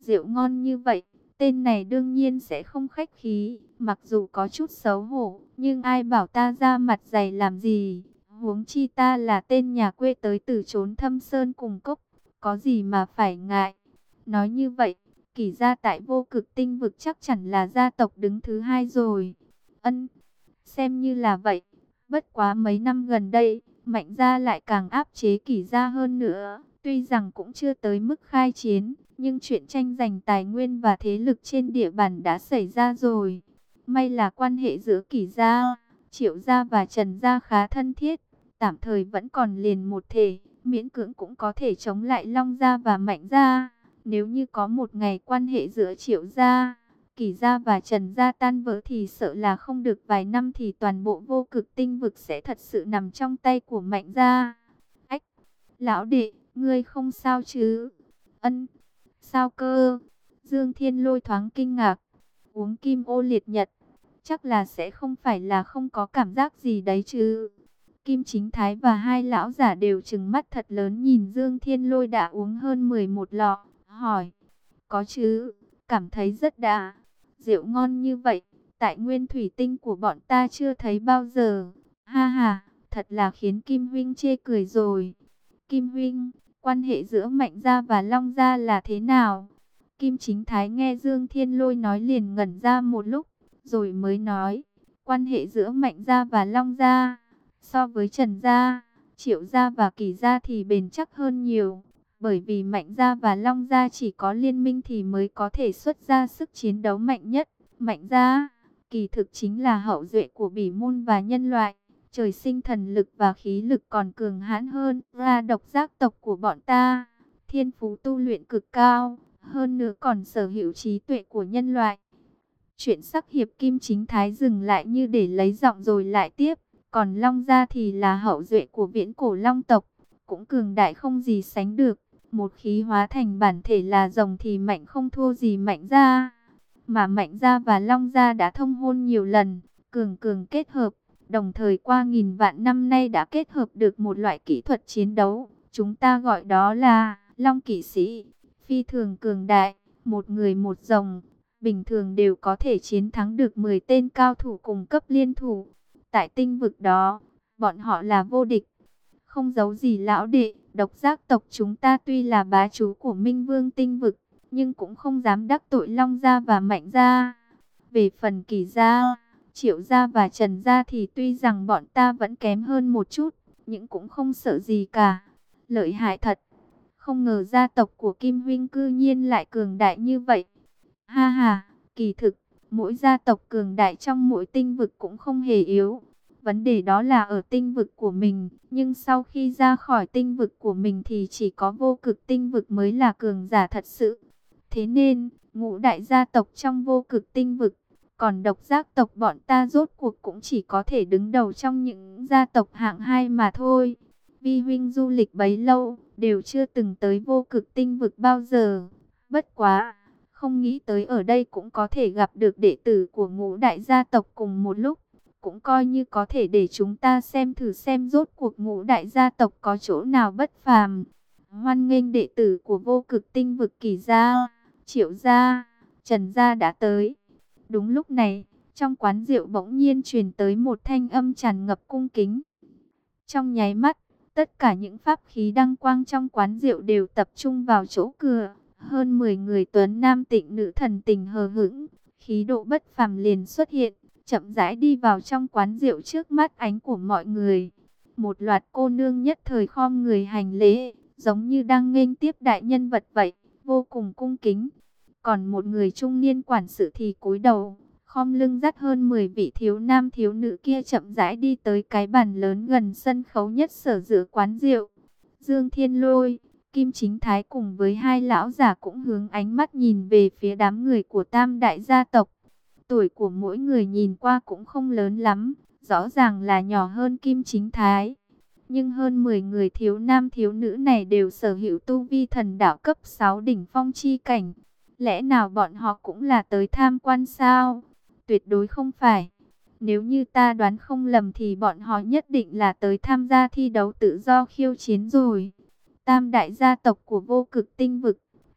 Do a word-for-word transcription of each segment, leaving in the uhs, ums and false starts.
Rượu ngon như vậy, tên này đương nhiên sẽ không khách khí, mặc dù có chút xấu hổ, nhưng ai bảo ta ra mặt dày làm gì, huống chi ta là tên nhà quê tới từ chốn thâm sơn cùng cốc, có gì mà phải ngại. Nói như vậy, Kỷ gia tại Vô Cực Tinh Vực chắc chắn là gia tộc đứng thứ hai rồi. Ân, xem như là vậy, bất quá mấy năm gần đây, Mạnh gia lại càng áp chế Kỷ gia hơn nữa, tuy rằng cũng chưa tới mức khai chiến, nhưng chuyện tranh giành tài nguyên và thế lực trên địa bàn đã xảy ra rồi. May là quan hệ giữa Kỷ gia, Triệu gia và Trần gia khá thân thiết, tạm thời vẫn còn liền một thể, miễn cưỡng cũng có thể chống lại Long gia và Mạnh gia. Nếu như có một ngày quan hệ giữa Triệu gia, Kỷ gia và Trần gia tan vỡ thì sợ là không được vài năm thì toàn bộ Vô Cực Tinh Vực sẽ thật sự nằm trong tay của Mạnh gia. Ách, lão đệ, ngươi không sao chứ? Ân, sao cơ? Dương Thiên Lôi thoáng kinh ngạc. Uống kim ô liệt nhật, chắc là sẽ không phải là không có cảm giác gì đấy chứ. Kim Chính Thái và hai lão giả đều trừng mắt thật lớn nhìn Dương Thiên Lôi đã uống hơn mười một lọ, hỏi: có chứ, cảm thấy rất đã. Rượu ngon như vậy, tại Nguyên Thủy Tinh của bọn ta chưa thấy bao giờ. Ha ha, thật là khiến Kim huynh chê cười rồi. Kim huynh, quan hệ giữa Mạnh gia và Long gia là thế nào? Kim Chính Thái nghe Dương Thiên Lôi nói liền ngẩn ra một lúc, rồi mới nói: quan hệ giữa Mạnh gia và Long gia, so với Trần gia, Triệu gia và Kỷ gia thì bền chắc hơn nhiều. Bởi vì Mạnh gia và Long gia chỉ có liên minh thì mới có thể xuất ra sức chiến đấu mạnh nhất. Mạnh gia, kỳ thực chính là hậu duệ của Bỉ môn và nhân loại. Trời sinh thần lực và khí lực còn cường hãn hơn là độc giác tộc của bọn ta. Thiên phú tu luyện cực cao, hơn nữa còn sở hữu trí tuệ của nhân loại. Chuyện sắc hiệp Kim Chính Thái dừng lại như để lấy giọng rồi lại tiếp. Còn Long gia thì là hậu duệ của viễn cổ Long tộc, cũng cường đại không gì sánh được. Một khí hóa thành bản thể là rồng thì mạnh không thua gì Mạnh gia. Mà Mạnh gia và Long gia đã thông hôn nhiều lần, cường cường kết hợp. Đồng thời qua nghìn vạn năm nay đã kết hợp được một loại kỹ thuật chiến đấu. Chúng ta gọi đó là Long kỵ sĩ. Phi thường cường đại, một người một rồng. Bình thường đều có thể chiến thắng được mười tên cao thủ cùng cấp liên thủ. Tại tinh vực đó, bọn họ là vô địch. Không giấu gì lão đệ, độc giác tộc chúng ta tuy là bá chủ của Minh Vương tinh vực, nhưng cũng không dám đắc tội Long gia và Mạnh gia. Về phần Kỷ gia, Triệu gia và Trần gia thì tuy rằng bọn ta vẫn kém hơn một chút, nhưng cũng không sợ gì cả. Lợi hại thật. Không ngờ gia tộc của Kim huynh cư nhiên lại cường đại như vậy. Ha ha, kỳ thực, mỗi gia tộc cường đại trong mỗi tinh vực cũng không hề yếu. Vấn đề đó là ở tinh vực của mình, nhưng sau khi ra khỏi tinh vực của mình thì chỉ có Vô Cực Tinh Vực mới là cường giả thật sự. Thế nên, ngũ đại gia tộc trong Vô Cực Tinh Vực, còn độc giác tộc bọn ta rốt cuộc cũng chỉ có thể đứng đầu trong những gia tộc hạng hai mà thôi. Vi huynh du lịch bấy lâu, đều chưa từng tới Vô Cực Tinh Vực bao giờ. Bất quá, không nghĩ tới ở đây cũng có thể gặp được đệ tử của ngũ đại gia tộc cùng một lúc. Cũng coi như có thể để chúng ta xem thử xem rốt cuộc ngũ đại gia tộc có chỗ nào bất phàm. Hoan nghênh đệ tử của Vô Cực Tinh Vực Kỷ gia, Triệu gia, Trần gia đã tới. Đúng lúc này, trong quán rượu bỗng nhiên truyền tới một thanh âm tràn ngập cung kính. Trong nháy mắt, tất cả những pháp khí đăng quang trong quán rượu đều tập trung vào chỗ cửa. Hơn mười người tuấn nam tịnh nữ thần tình hờ hững, khí độ bất phàm liền xuất hiện, chậm rãi đi vào trong quán rượu trước mắt ánh của mọi người. Một loạt cô nương nhất thời khom người hành lễ, giống như đang nghênh tiếp đại nhân vật vậy, vô cùng cung kính. Còn một người trung niên quản sự thì cúi đầu, khom lưng dắt hơn mười vị thiếu nam thiếu nữ kia chậm rãi đi tới cái bàn lớn gần sân khấu nhất sở giữa quán rượu. Dương Thiên Lôi, Kim Chính Thái cùng với hai lão giả cũng hướng ánh mắt nhìn về phía đám người của tam đại gia tộc. Tuổi của mỗi người nhìn qua cũng không lớn lắm, rõ ràng là nhỏ hơn Kim Chính Thái. Nhưng hơn mười người thiếu nam thiếu nữ này đều sở hữu tu vi thần đạo cấp sáu đỉnh phong chi cảnh. Lẽ nào bọn họ cũng là tới tham quan sao? Tuyệt đối không phải. Nếu như ta đoán không lầm thì bọn họ nhất định là tới tham gia thi đấu tự do khiêu chiến rồi. Tam đại gia tộc của Vô Cực Tinh Vực,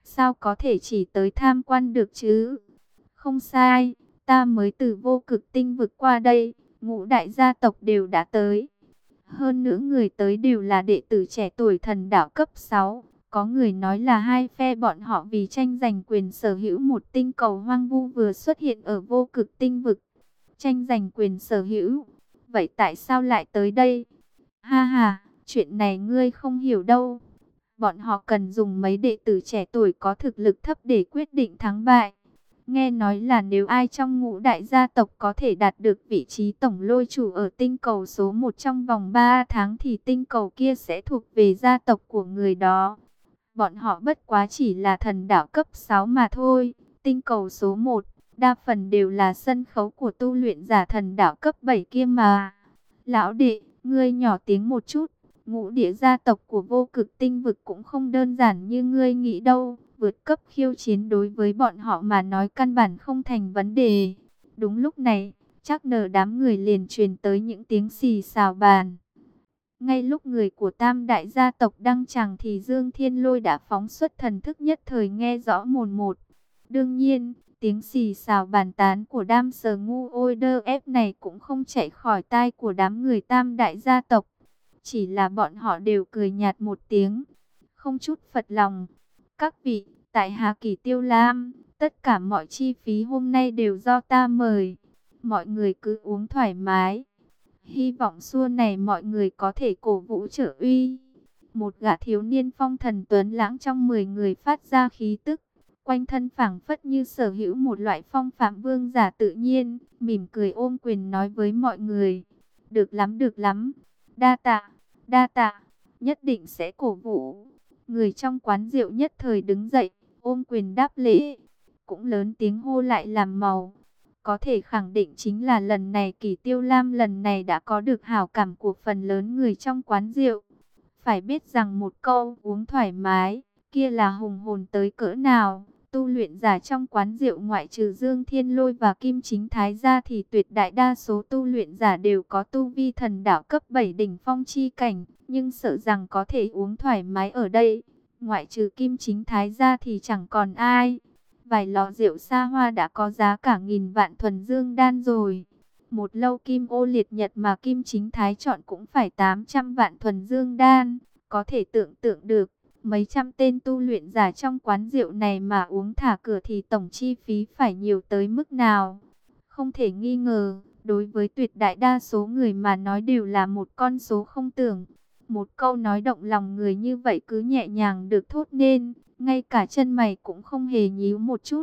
sao có thể chỉ tới tham quan được chứ? Không sai, ta mới từ vô cực tinh vực qua đây, ngũ đại gia tộc đều đã tới. Hơn nữa người tới đều là đệ tử trẻ tuổi thần đạo cấp sáu. Có người nói là hai phe bọn họ vì tranh giành quyền sở hữu một tinh cầu hoang vu vừa xuất hiện ở vô cực tinh vực. Tranh giành quyền sở hữu. Vậy tại sao lại tới đây? Ha ha, chuyện này ngươi không hiểu đâu. Bọn họ cần dùng mấy đệ tử trẻ tuổi có thực lực thấp để quyết định thắng bại. Nghe nói là nếu ai trong ngũ đại gia tộc có thể đạt được vị trí tổng lôi chủ ở tinh cầu số một trong vòng ba tháng thì tinh cầu kia sẽ thuộc về gia tộc của người đó. Bọn họ bất quá chỉ là thần đạo cấp sáu mà thôi. Tinh cầu số một, đa phần đều là sân khấu của tu luyện giả thần đạo cấp bảy kia mà. Lão đệ, ngươi nhỏ tiếng một chút. Ngũ địa gia tộc của vô cực tinh vực cũng không đơn giản như ngươi nghĩ đâu. Vượt cấp khiêu chiến đối với bọn họ mà nói căn bản không thành vấn đề. Đúng lúc này, chắc nở đám người liền truyền tới những tiếng xì xào bàn. Ngay lúc người của tam đại gia tộc đang chẳng thì Dương Thiên Lôi đã phóng xuất thần thức nhất thời nghe rõ mồn một. Đương nhiên, tiếng xì xào bàn tán của đám sờ ngu ôi đơ ép này cũng không chạy khỏi tai của đám người tam đại gia tộc. Chỉ là bọn họ đều cười nhạt một tiếng, không chút phật lòng. Các vị, tại Hà Kỳ Tiêu Lam, tất cả mọi chi phí hôm nay đều do ta mời. Mọi người cứ uống thoải mái. Hy vọng xua này mọi người có thể cổ vũ trợ uy. Một gã thiếu niên phong thần tuấn lãng trong mười người phát ra khí tức. Quanh thân phảng phất như sở hữu một loại phong phạm vương giả tự nhiên. Mỉm cười ôm quyền nói với mọi người. Được lắm, được lắm. Đa tạ, đa tạ. Nhất định sẽ cổ vũ. Người trong quán rượu nhất thời đứng dậy, ôm quyền đáp lễ. Cũng lớn tiếng hô lại làm màu. Có thể khẳng định chính là lần này Kỳ Tiêu Lam lần này đã có được hảo cảm của phần lớn người trong quán rượu. Phải biết rằng một câu uống thoải mái, kia là hùng hồn tới cỡ nào. Tu luyện giả trong quán rượu ngoại trừ Dương Thiên Lôi và Kim Chính Thái ra thì tuyệt đại đa số tu luyện giả đều có tu vi thần đạo cấp bảy đỉnh phong chi cảnh. Nhưng sợ rằng có thể uống thoải mái ở đây, ngoại trừ Kim Chính Thái ra thì chẳng còn ai. Vài lọ rượu xa hoa đã có giá cả nghìn vạn thuần dương đan rồi. Một lâu kim ô liệt nhật mà Kim Chính Thái chọn cũng phải tám trăm vạn thuần dương đan. Có thể tưởng tượng được, mấy trăm tên tu luyện giả trong quán rượu này mà uống thả cửa thì tổng chi phí phải nhiều tới mức nào. Không thể nghi ngờ, đối với tuyệt đại đa số người mà nói đều là một con số không tưởng. Một câu nói động lòng người như vậy cứ nhẹ nhàng được thốt nên, ngay cả chân mày cũng không hề nhíu một chút.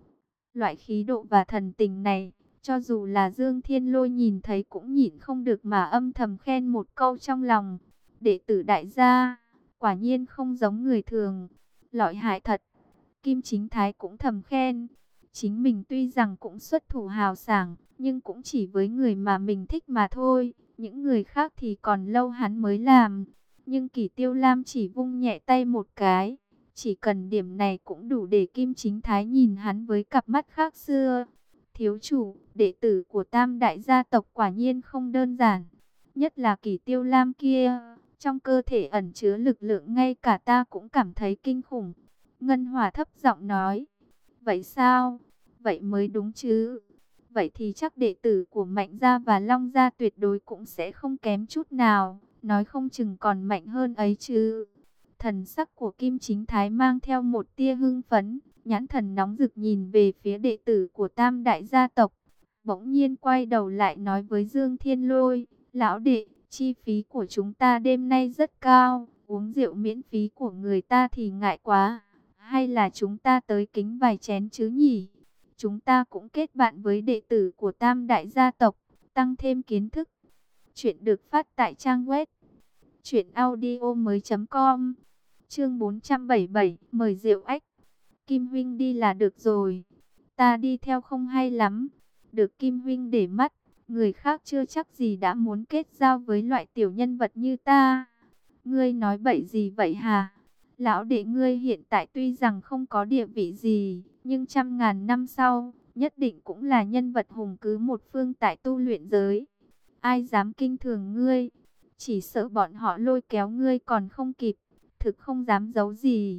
Loại khí độ và thần tình này, cho dù là Dương Thiên Lôi nhìn thấy cũng nhịn không được mà âm thầm khen một câu trong lòng. Đệ tử đại gia, quả nhiên không giống người thường, lợi hại thật. Kim Chính Thái cũng thầm khen, chính mình tuy rằng cũng xuất thủ hào sảng, nhưng cũng chỉ với người mà mình thích mà thôi. Những người khác thì còn lâu hắn mới làm. Nhưng Kỳ Tiêu Lam chỉ vung nhẹ tay một cái. Chỉ cần điểm này cũng đủ để Kim Chính Thái nhìn hắn với cặp mắt khác xưa. Thiếu chủ, đệ tử của tam đại gia tộc quả nhiên không đơn giản. Nhất là Kỳ Tiêu Lam kia. Trong cơ thể ẩn chứa lực lượng ngay cả ta cũng cảm thấy kinh khủng. Ngân Hòa thấp giọng nói. Vậy sao? Vậy mới đúng chứ. Vậy thì chắc đệ tử của Mạnh Gia và Long Gia tuyệt đối cũng sẽ không kém chút nào. Nói không chừng còn mạnh hơn ấy chứ. Thần sắc của Kim Chính Thái mang theo một tia hưng phấn. Nhãn thần nóng rực nhìn về phía đệ tử của tam đại gia tộc. Bỗng nhiên quay đầu lại nói với Dương Thiên Lôi. Lão đệ, chi phí của chúng ta đêm nay rất cao. Uống rượu miễn phí của người ta thì ngại quá. Hay là chúng ta tới kính vài chén chứ nhỉ? Chúng ta cũng kết bạn với đệ tử của tam đại gia tộc, tăng thêm kiến thức. Chuyện được phát tại trang web truyện audio mới chấm com. Chương bốn trăm bảy mươi bảy, mời rượu ách. Kim huynh đi là được rồi. Ta đi theo không hay lắm. Được Kim huynh để mắt, người khác chưa chắc gì đã muốn kết giao với loại tiểu nhân vật như ta. Ngươi nói bậy gì vậy hả? Lão đệ ngươi hiện tại tuy rằng không có địa vị gì, nhưng trăm ngàn năm sau, nhất định cũng là nhân vật hùng cứ một phương tại tu luyện giới. Ai dám kinh thường ngươi? Chỉ sợ bọn họ lôi kéo ngươi còn không kịp, thực không dám giấu gì.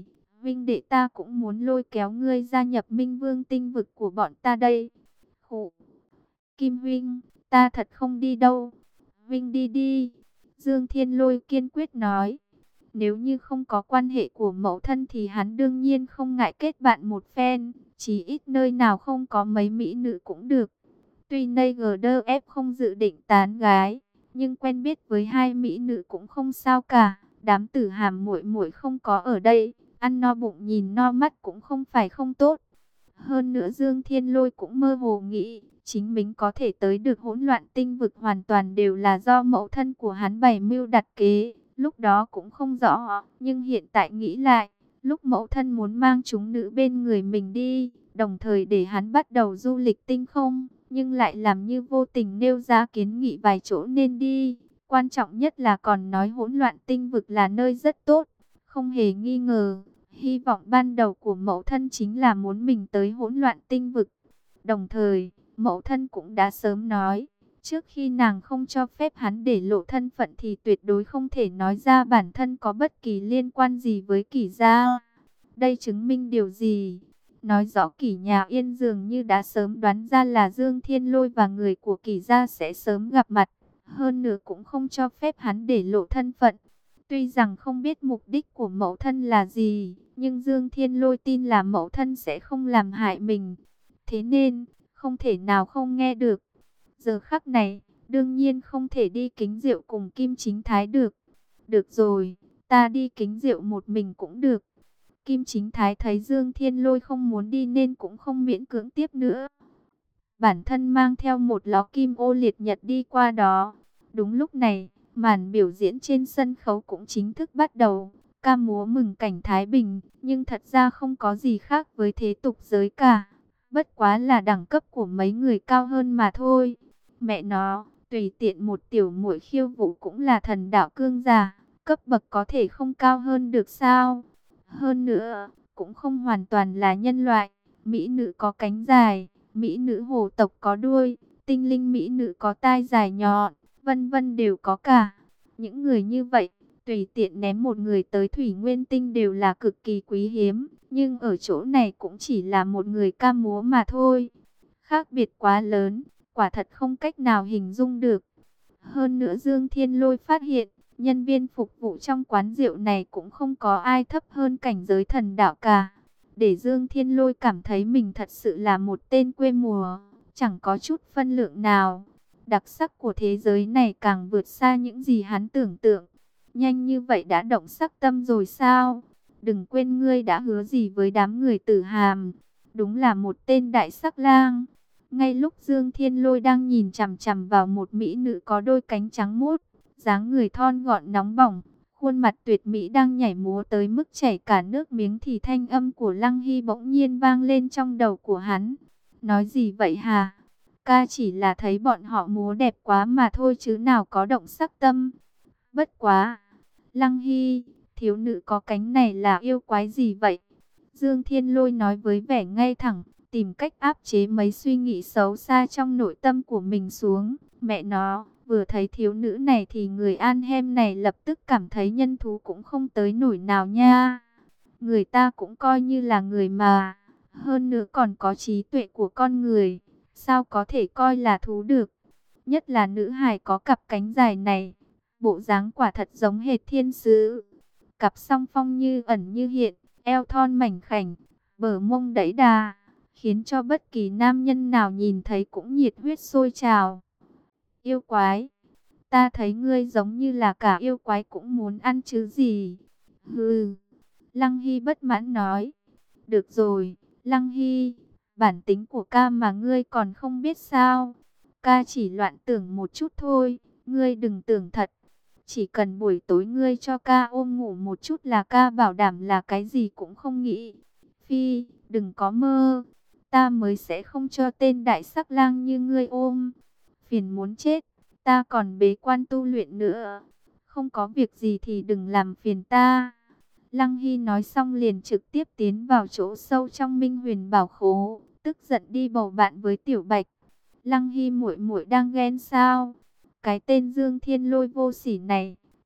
huynh đệ ta cũng muốn lôi kéo ngươi gia nhập Minh Vương tinh vực của bọn ta đây. Khụ, Kim huynh, ta thật không đi đâu. Huynh đi đi. Dương Thiên Lôi kiên quyết nói. Nếu như không có quan hệ của mẫu thân thì hắn đương nhiên không ngại kết bạn một phen. Chỉ ít nơi nào không có mấy mỹ nữ cũng được. Tuy Nây gờ đơ ép không dự định tán gái, nhưng quen biết với hai mỹ nữ cũng không sao cả. Đám tử hàm muội muội không có ở đây, ăn no bụng nhìn no mắt cũng không phải không tốt. Hơn nữa Dương Thiên Lôi cũng mơ hồ nghĩ, chính mình có thể tới được hỗn loạn tinh vực hoàn toàn đều là do mẫu thân của hắn bày mưu đặt kế. Lúc đó cũng không rõ, nhưng hiện tại nghĩ lại, lúc mẫu thân muốn mang chúng nữ bên người mình đi, đồng thời để hắn bắt đầu du lịch tinh không, nhưng lại làm như vô tình nêu ra kiến nghị vài chỗ nên đi. Quan trọng nhất là còn nói hỗn loạn tinh vực là nơi rất tốt, không hề nghi ngờ. Hy vọng ban đầu của mẫu thân chính là muốn mình tới hỗn loạn tinh vực. Đồng thời, mẫu thân cũng đã sớm nói, trước khi nàng không cho phép hắn để lộ thân phận thì tuyệt đối không thể nói ra bản thân có bất kỳ liên quan gì với Kỷ gia. Đây chứng minh điều gì? Nói rõ Kỷ nhà Yên dường như đã sớm đoán ra là Dương Thiên Lôi và người của Kỷ gia sẽ sớm gặp mặt. Hơn nữa cũng không cho phép hắn để lộ thân phận. Tuy rằng không biết mục đích của mẫu thân là gì, nhưng Dương Thiên Lôi tin là mẫu thân sẽ không làm hại mình. Thế nên, không thể nào không nghe được. Giờ khắc này, đương nhiên không thể đi kính rượu cùng Kim Chính Thái được. Được rồi, ta đi kính rượu một mình cũng được. Kim Chính Thái thấy Dương Thiên Lôi không muốn đi nên cũng không miễn cưỡng tiếp nữa. Bản thân mang theo một lọ kim ô liệt nhật đi qua đó. Đúng lúc này, màn biểu diễn trên sân khấu cũng chính thức bắt đầu. Ca múa mừng cảnh Thái Bình, nhưng thật ra không có gì khác với thế tục giới cả. Bất quá là đẳng cấp của mấy người cao hơn mà thôi. Mẹ nó, tùy tiện một tiểu muội khiêu vũ cũng là thần đạo cương giả. Cấp bậc có thể không cao hơn được sao? Hơn nữa, cũng không hoàn toàn là nhân loại. Mỹ nữ có cánh dài, mỹ nữ hồ tộc có đuôi, tinh linh mỹ nữ có tai dài nhọn, vân vân đều có cả. Những người như vậy, tùy tiện ném một người tới Thủy Nguyên Tinh đều là cực kỳ quý hiếm. Nhưng ở chỗ này cũng chỉ là một người ca múa mà thôi. Khác biệt quá lớn, quả thật không cách nào hình dung được. Hơn nữa Dương Thiên Lôi phát hiện, nhân viên phục vụ trong quán rượu này cũng không có ai thấp hơn cảnh giới thần đạo cả. Để Dương Thiên Lôi cảm thấy mình thật sự là một tên quê mùa, chẳng có chút phân lượng nào. Đặc sắc của thế giới này càng vượt xa những gì hắn tưởng tượng. Nhanh như vậy đã động sắc tâm rồi sao? Đừng quên ngươi đã hứa gì với đám người Tử Hàm. Đúng là một tên đại sắc lang. Ngay lúc Dương Thiên Lôi đang nhìn chằm chằm vào một mỹ nữ có đôi cánh trắng muốt, dáng người thon gọn nóng bỏng, khuôn mặt tuyệt mỹ đang nhảy múa tới mức chảy cả nước miếng thì thanh âm của Lăng Hy bỗng nhiên vang lên trong đầu của hắn. Nói gì vậy hả? Ca chỉ là thấy bọn họ múa đẹp quá mà thôi chứ nào có động sắc tâm. Bất quá. Lăng Hy, thiếu nữ có cánh này là yêu quái gì vậy? Dương Thiên Lôi nói với vẻ ngay thẳng, tìm cách áp chế mấy suy nghĩ xấu xa trong nội tâm của mình xuống. Mẹ nó, vừa thấy thiếu nữ này thì người An Hem này lập tức cảm thấy nhân thú cũng không tới nổi nào nha. Người ta cũng coi như là người mà, hơn nữa còn có trí tuệ của con người, sao có thể coi là thú được? Nhất là nữ hài có cặp cánh dài này, bộ dáng quả thật giống hệt thiên sứ. Cặp song phong như ẩn như hiện, eo thon mảnh khảnh, bờ mông đẫy đà, khiến cho bất kỳ nam nhân nào nhìn thấy cũng nhiệt huyết sôi trào. Yêu quái, ta thấy ngươi giống như là cả yêu quái cũng muốn ăn chứ gì. Hừ, Lăng Hy bất mãn nói. Được rồi, Lăng Hy, bản tính của ca mà ngươi còn không biết sao. Ca chỉ loạn tưởng một chút thôi, ngươi đừng tưởng thật. Chỉ cần buổi tối ngươi cho ca ôm ngủ một chút là ca bảo đảm là cái gì cũng không nghĩ. Phi, đừng có mơ, ta mới sẽ không cho tên đại sắc lang như ngươi ôm. Phiền muốn chết, ta còn bế quan tu luyện nữa. Không có việc gì thì đừng làm phiền ta. Lăng Hy nói xong liền trực tiếp tiến vào chỗ sâu trong Minh Huyền Bảo Khố, tức giận đi bầu bạn với Tiểu Bạch. Lăng Hy muội muội đang ghen sao? Cái tên Dương Thiên Lôi vô sỉ này,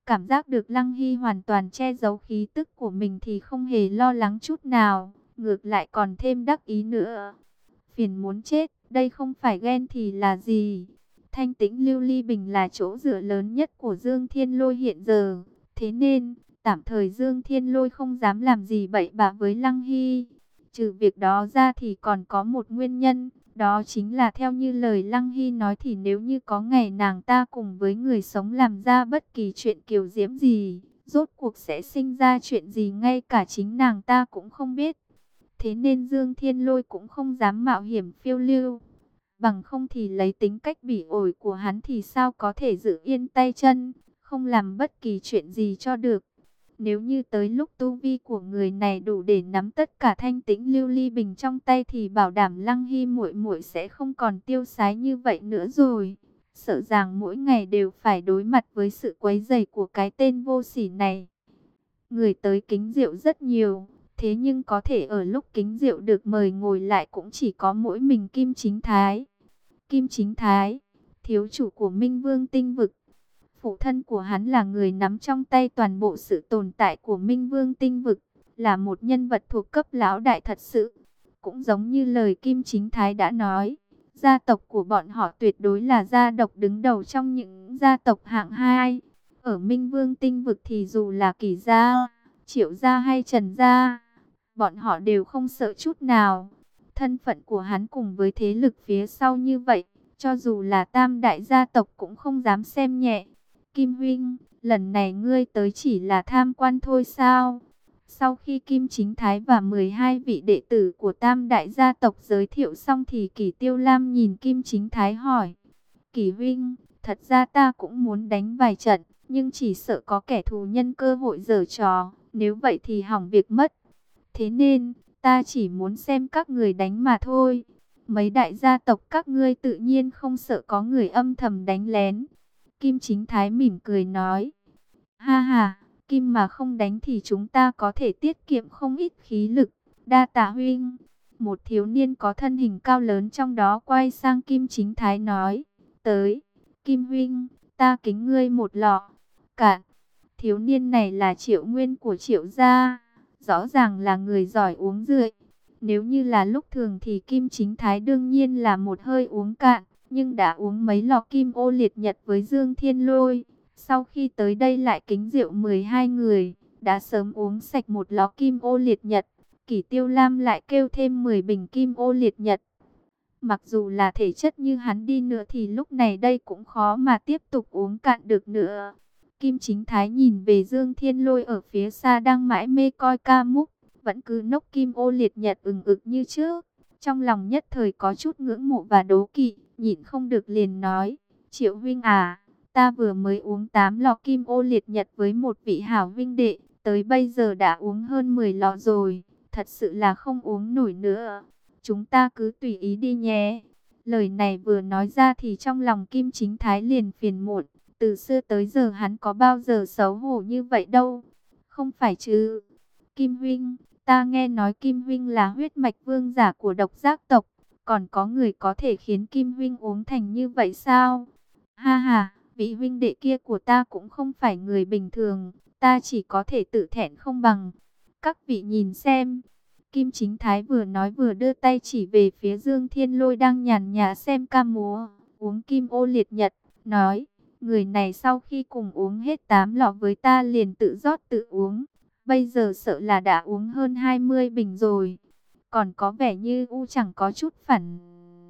cảm giác được Lăng Hy hoàn toàn che giấu khí tức của mình thì không hề lo lắng chút nào, ngược lại còn thêm đắc ý nữa. Phiền muốn chết, đây không phải ghen thì là gì? Thanh tĩnh Lưu Ly Bình là chỗ dựa lớn nhất của Dương Thiên Lôi hiện giờ, thế nên tạm thời Dương Thiên Lôi không dám làm gì bậy bạ với Lăng Hy. Trừ việc đó ra thì còn có một nguyên nhân, đó chính là theo như lời Lăng Hy nói thì nếu như có ngày nàng ta cùng với người sống làm ra bất kỳ chuyện kiều diễm gì, rốt cuộc sẽ sinh ra chuyện gì ngay cả chính nàng ta cũng không biết. Thế nên Dương Thiên Lôi cũng không dám mạo hiểm phiêu lưu. Bằng không thì lấy tính cách bỉ ổi của hắn thì sao có thể giữ yên tay chân, không làm bất kỳ chuyện gì cho được. Nếu như tới lúc tu vi của người này đủ để nắm tất cả thanh tĩnh Lưu Ly Bình trong tay thì bảo đảm Lăng Hy muội muội sẽ không còn tiêu sái như vậy nữa rồi. Sợ rằng mỗi ngày đều phải đối mặt với sự quấy rầy của cái tên vô sỉ này. Người tới kính rượu rất nhiều, thế nhưng có thể ở lúc kính rượu được mời ngồi lại cũng chỉ có mỗi mình Kim Chính Thái. Kim Chính Thái, thiếu chủ của Minh Vương Tinh Vực. Phụ thân của hắn là người nắm trong tay toàn bộ sự tồn tại của Minh Vương Tinh Vực, là một nhân vật thuộc cấp lão đại thật sự. Cũng giống như lời Kim Chính Thái đã nói, gia tộc của bọn họ tuyệt đối là gia tộc đứng đầu trong những gia tộc hạng hai. Ở Minh Vương Tinh Vực thì dù là Kỳ gia, Triệu gia hay Trần gia, bọn họ đều không sợ chút nào. Thân phận của hắn cùng với thế lực phía sau như vậy, cho dù là tam đại gia tộc cũng không dám xem nhẹ. Kim huynh, lần này ngươi tới chỉ là tham quan thôi sao? Sau khi Kim Chính Thái và mười hai vị đệ tử của tam đại gia tộc giới thiệu xong thì Kỷ Tiêu Lam nhìn Kim Chính Thái hỏi. Kỷ huynh, thật ra ta cũng muốn đánh vài trận, nhưng chỉ sợ có kẻ thù nhân cơ hội giở trò, nếu vậy thì hỏng việc mất. Thế nên, ta chỉ muốn xem các người đánh mà thôi. Mấy đại gia tộc các ngươi tự nhiên không sợ có người âm thầm đánh lén. Kim Chính Thái mỉm cười nói. Ha ha, Kim mà không đánh thì chúng ta có thể tiết kiệm không ít khí lực. Đa tạ huynh. Một thiếu niên có thân hình cao lớn trong đó quay sang Kim Chính Thái nói. Tới, Kim huynh, ta kính ngươi một lọ. Cạn, thiếu niên này là Triệu Nguyên của Triệu gia. Rõ ràng là người giỏi uống rượu. Nếu như là lúc thường thì Kim Chính Thái đương nhiên là một hơi uống cạn. Nhưng đã uống mấy lọ kim ô liệt nhật với Dương Thiên Lôi. Sau khi tới đây lại kính rượu mười hai người. Đã sớm uống sạch một lọ kim ô liệt nhật. Kỷ Tiêu Lam lại kêu thêm mười bình kim ô liệt nhật. Mặc dù là thể chất như hắn đi nữa thì lúc này đây cũng khó mà tiếp tục uống cạn được nữa. Kim Chính Thái nhìn về Dương Thiên Lôi ở phía xa đang mãi mê coi ca múc, vẫn cứ nốc kim ô liệt nhật ừng ực như trước. Trong lòng nhất thời có chút ngưỡng mộ và đố kỵ, nhịn không được liền nói, Triệu huynh à, ta vừa mới uống tám lọ kim ô liệt nhật với một vị hảo huynh đệ, tới bây giờ đã uống hơn mười lọ rồi, thật sự là không uống nổi nữa. Chúng ta cứ tùy ý đi nhé. Lời này vừa nói ra thì trong lòng Kim Chính Thái liền phiền muộn. Từ xưa tới giờ hắn có bao giờ xấu hổ như vậy đâu. Không phải chứ. Kim huynh, ta nghe nói Kim huynh là huyết mạch vương giả của độc giác tộc. Còn có người có thể khiến Kim huynh uống thành như vậy sao? Ha ha, vị huynh đệ kia của ta cũng không phải người bình thường. Ta chỉ có thể tự thẹn không bằng. Các vị nhìn xem. Kim Chính Thái vừa nói vừa đưa tay chỉ về phía Dương Thiên Lôi đang nhàn nhã xem ca múa, uống kim ô liệt nhật, nói, người này sau khi cùng uống hết tám lọ với ta liền tự rót tự uống, bây giờ sợ là đã uống hơn hai mươi bình rồi, còn có vẻ như u chẳng có chút phản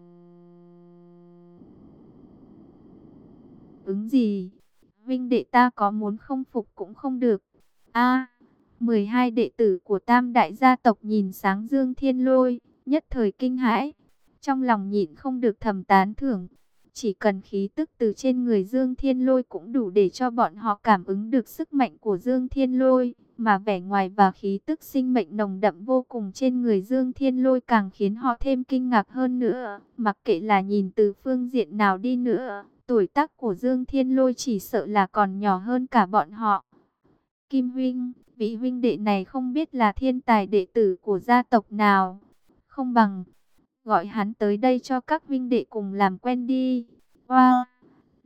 ứng gì. Vinh đệ ta có muốn không phục cũng không được. A mười hai đệ tử của tam đại gia tộc nhìn sáng Dương Thiên Lôi, nhất thời kinh hãi. Trong lòng nhịn không được thầm tán thưởng. Chỉ cần khí tức từ trên người Dương Thiên Lôi cũng đủ để cho bọn họ cảm ứng được sức mạnh của Dương Thiên Lôi. Mà vẻ ngoài và khí tức sinh mệnh nồng đậm vô cùng trên người Dương Thiên Lôi càng khiến họ thêm kinh ngạc hơn nữa. Mặc kệ là nhìn từ phương diện nào đi nữa, tuổi tác của Dương Thiên Lôi chỉ sợ là còn nhỏ hơn cả bọn họ. Kim huynh, vị huynh đệ này không biết là thiên tài đệ tử của gia tộc nào. Không bằng gọi hắn tới đây cho các huynh đệ cùng làm quen đi. Wow!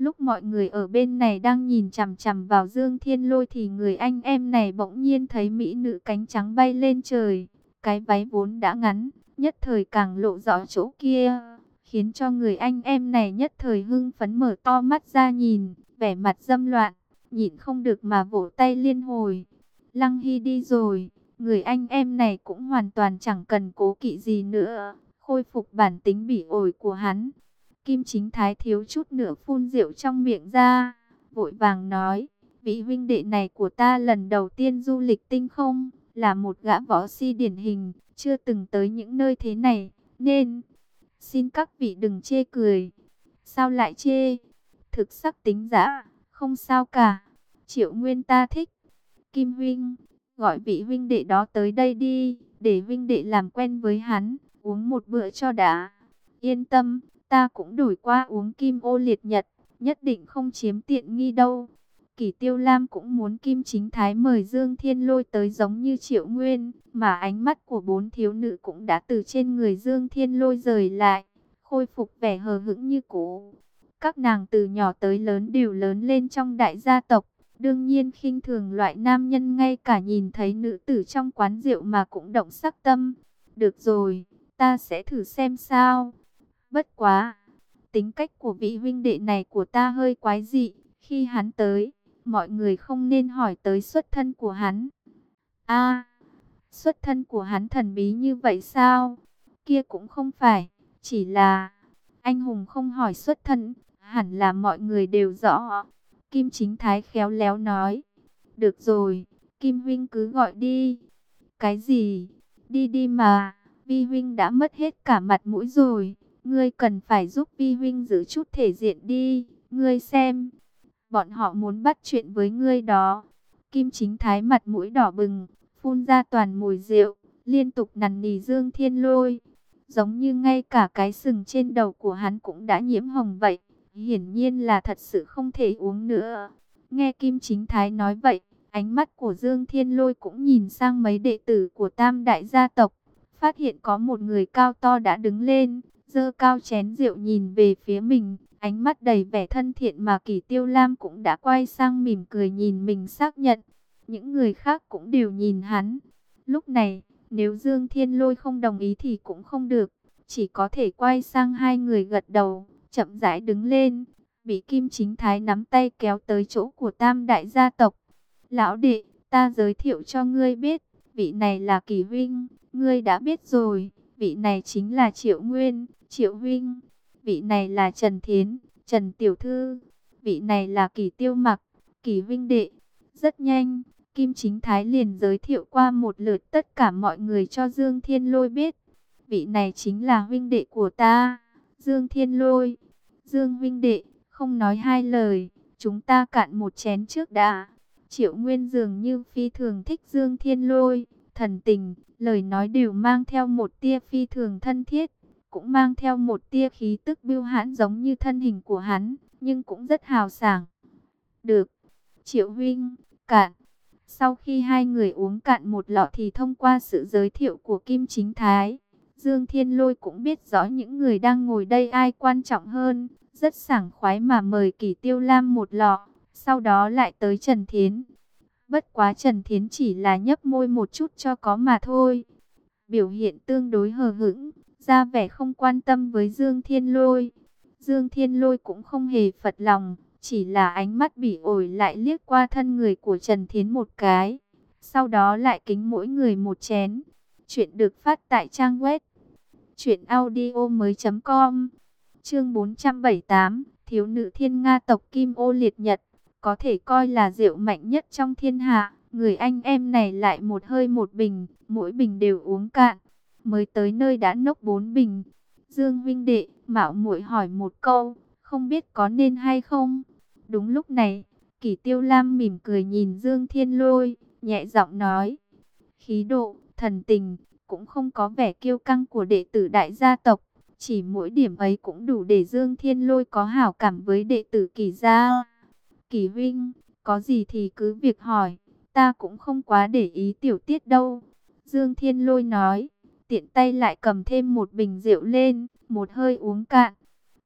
Lúc mọi người ở bên này đang nhìn chằm chằm vào Dương Thiên Lôi thì người anh em này bỗng nhiên thấy mỹ nữ cánh trắng bay lên trời. Cái váy vốn đã ngắn, nhất thời càng lộ rõ chỗ kia, khiến cho người anh em này nhất thời hưng phấn mở to mắt ra nhìn, vẻ mặt dâm loạn, nhịn không được mà vỗ tay liên hồi. Lăng Hy đi rồi, người anh em này cũng hoàn toàn chẳng cần cố kỵ gì nữa, khôi phục bản tính bỉ ổi của hắn. Kim Chính Thái thiếu chút nữa phun rượu trong miệng ra, vội vàng nói, vị huynh đệ này của ta lần đầu tiên du lịch tinh không, là một gã võ si điển hình, chưa từng tới những nơi thế này, nên xin các vị đừng chê cười. Sao lại chê? Thực sắc tính dã, không sao cả. Triệu Nguyên ta thích. Kim huynh, gọi vị huynh đệ đó tới đây đi, để huynh đệ làm quen với hắn, uống một bữa cho đã. Yên tâm, ta cũng đổi qua uống kim ô liệt nhật, nhất định không chiếm tiện nghi đâu. Kỷ Tiêu Lam cũng muốn Kim Chính Thái mời Dương Thiên Lôi tới giống như Triệu Nguyên, mà ánh mắt của bốn thiếu nữ cũng đã từ trên người Dương Thiên Lôi rời lại, khôi phục vẻ hờ hững như cũ. Các nàng từ nhỏ tới lớn đều lớn lên trong đại gia tộc, đương nhiên khinh thường loại nam nhân ngay cả nhìn thấy nữ tử trong quán rượu mà cũng động sắc tâm. Được rồi, ta sẽ thử xem sao. Bất quá, tính cách của vị huynh đệ này của ta hơi quái dị, khi hắn tới, mọi người không nên hỏi tới xuất thân của hắn. A, xuất thân của hắn thần bí như vậy sao? Kia cũng không phải, chỉ là anh hùng không hỏi xuất thân, hẳn là mọi người đều rõ. Kim Chính Thái khéo léo nói. Được rồi, Kim huynh cứ gọi đi. Cái gì? Đi đi mà, Vi huynh đã mất hết cả mặt mũi rồi. Ngươi cần phải giúp Vi huynh giữ chút thể diện đi, ngươi xem. Bọn họ muốn bắt chuyện với ngươi đó. Kim Chính Thái mặt mũi đỏ bừng, phun ra toàn mùi rượu, liên tục nằn nỉ Dương Thiên Lôi. Giống như ngay cả cái sừng trên đầu của hắn cũng đã nhiễm hồng vậy. Hiển nhiên là thật sự không thể uống nữa. Nghe Kim Chính Thái nói vậy, ánh mắt của Dương Thiên Lôi cũng nhìn sang mấy đệ tử của Tam Đại gia tộc. Phát hiện có một người cao to đã đứng lên, giơ cao chén rượu nhìn về phía mình. Ánh mắt đầy vẻ thân thiện mà Kỷ Tiêu Lam cũng đã quay sang mỉm cười nhìn mình xác nhận. Những người khác cũng đều nhìn hắn. Lúc này, nếu Dương Thiên Lôi không đồng ý thì cũng không được. Chỉ có thể quay sang hai người gật đầu, chậm rãi đứng lên. Bị Kim Chính Thái nắm tay kéo tới chỗ của Tam Đại gia tộc. Lão đệ, ta giới thiệu cho ngươi biết. Vị này là Kỷ huynh, ngươi đã biết rồi. Vị này chính là Triệu Nguyên, Triệu huynh. Vị này là Trần Thiến, Trần Tiểu Thư. Vị này là Kỷ Tiêu Mặc, Kỷ huynh đệ. Rất nhanh, Kim Chính Thái liền giới thiệu qua một lượt tất cả mọi người cho Dương Thiên Lôi biết. Vị này chính là huynh đệ của ta, Dương Thiên Lôi. Dương huynh đệ, không nói hai lời, chúng ta cạn một chén trước đã. Triệu Nguyên dường như phi thường thích Dương Thiên Lôi, thần tình, lời nói đều mang theo một tia phi thường thân thiết, cũng mang theo một tia khí tức bưu hãn giống như thân hình của hắn, nhưng cũng rất hào sảng. Được, Triệu huynh, cạn. Sau khi hai người uống cạn một lọ thì thông qua sự giới thiệu của Kim Chính Thái, Dương Thiên Lôi cũng biết rõ những người đang ngồi đây ai quan trọng hơn, rất sảng khoái mà mời Kỷ Tiêu Lam một lọ, sau đó lại tới Trần Thiến. Bất quá Trần Thiến chỉ là nhấp môi một chút cho có mà thôi, biểu hiện tương đối hờ hững, ra vẻ không quan tâm với Dương Thiên Lôi. Dương Thiên Lôi cũng không hề phật lòng, chỉ là ánh mắt bỉ ổi lại liếc qua thân người của Trần Thiến một cái, sau đó lại kính mỗi người một chén. Chuyện được phát tại trang web truyện audio mới chấm com. Chương bốn trăm bảy mươi tám, thiếu nữ thiên nga tộc Kim Ô Liệt Nhật, có thể coi là rượu mạnh nhất trong thiên hạ. Người anh em này lại một hơi một bình, mỗi bình đều uống cạn. Mới tới nơi đã nốc bốn bình. Dương huynh đệ, mạo muội hỏi một câu, không biết có nên hay không? Đúng lúc này, Kỷ Tiêu Lam mỉm cười nhìn Dương Thiên Lôi, nhẹ giọng nói. Khí độ, thần tình, cũng không có vẻ kiêu căng của đệ tử đại gia tộc. Chỉ mỗi điểm ấy cũng đủ để Dương Thiên Lôi có hảo cảm với đệ tử Kỷ gia. Kỷ huynh, có gì thì cứ việc hỏi, ta cũng không quá để ý tiểu tiết đâu. Dương Thiên Lôi nói, tiện tay lại cầm thêm một bình rượu lên, một hơi uống cạn.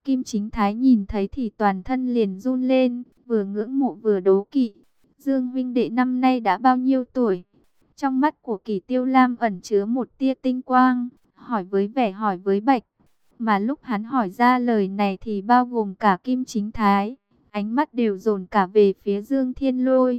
Kim Chính Thái nhìn thấy thì toàn thân liền run lên, vừa ngưỡng mộ vừa đố kỵ. Dương huynh đệ năm nay đã bao nhiêu tuổi? Trong mắt của Kỷ Tiêu Lam ẩn chứa một tia tinh quang, hỏi với vẻ hỏi với bạch. Mà lúc hắn hỏi ra lời này thì bao gồm cả Kim Chính Thái, ánh mắt đều dồn cả về phía Dương Thiên Lôi.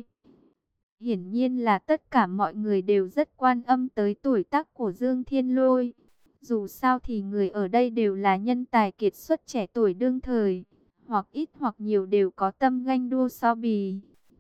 Hiển nhiên là tất cả mọi người đều rất quan âm tới tuổi tác của Dương Thiên Lôi. Dù sao thì người ở đây đều là nhân tài kiệt xuất trẻ tuổi đương thời, hoặc ít hoặc nhiều đều có tâm ganh đua so bì.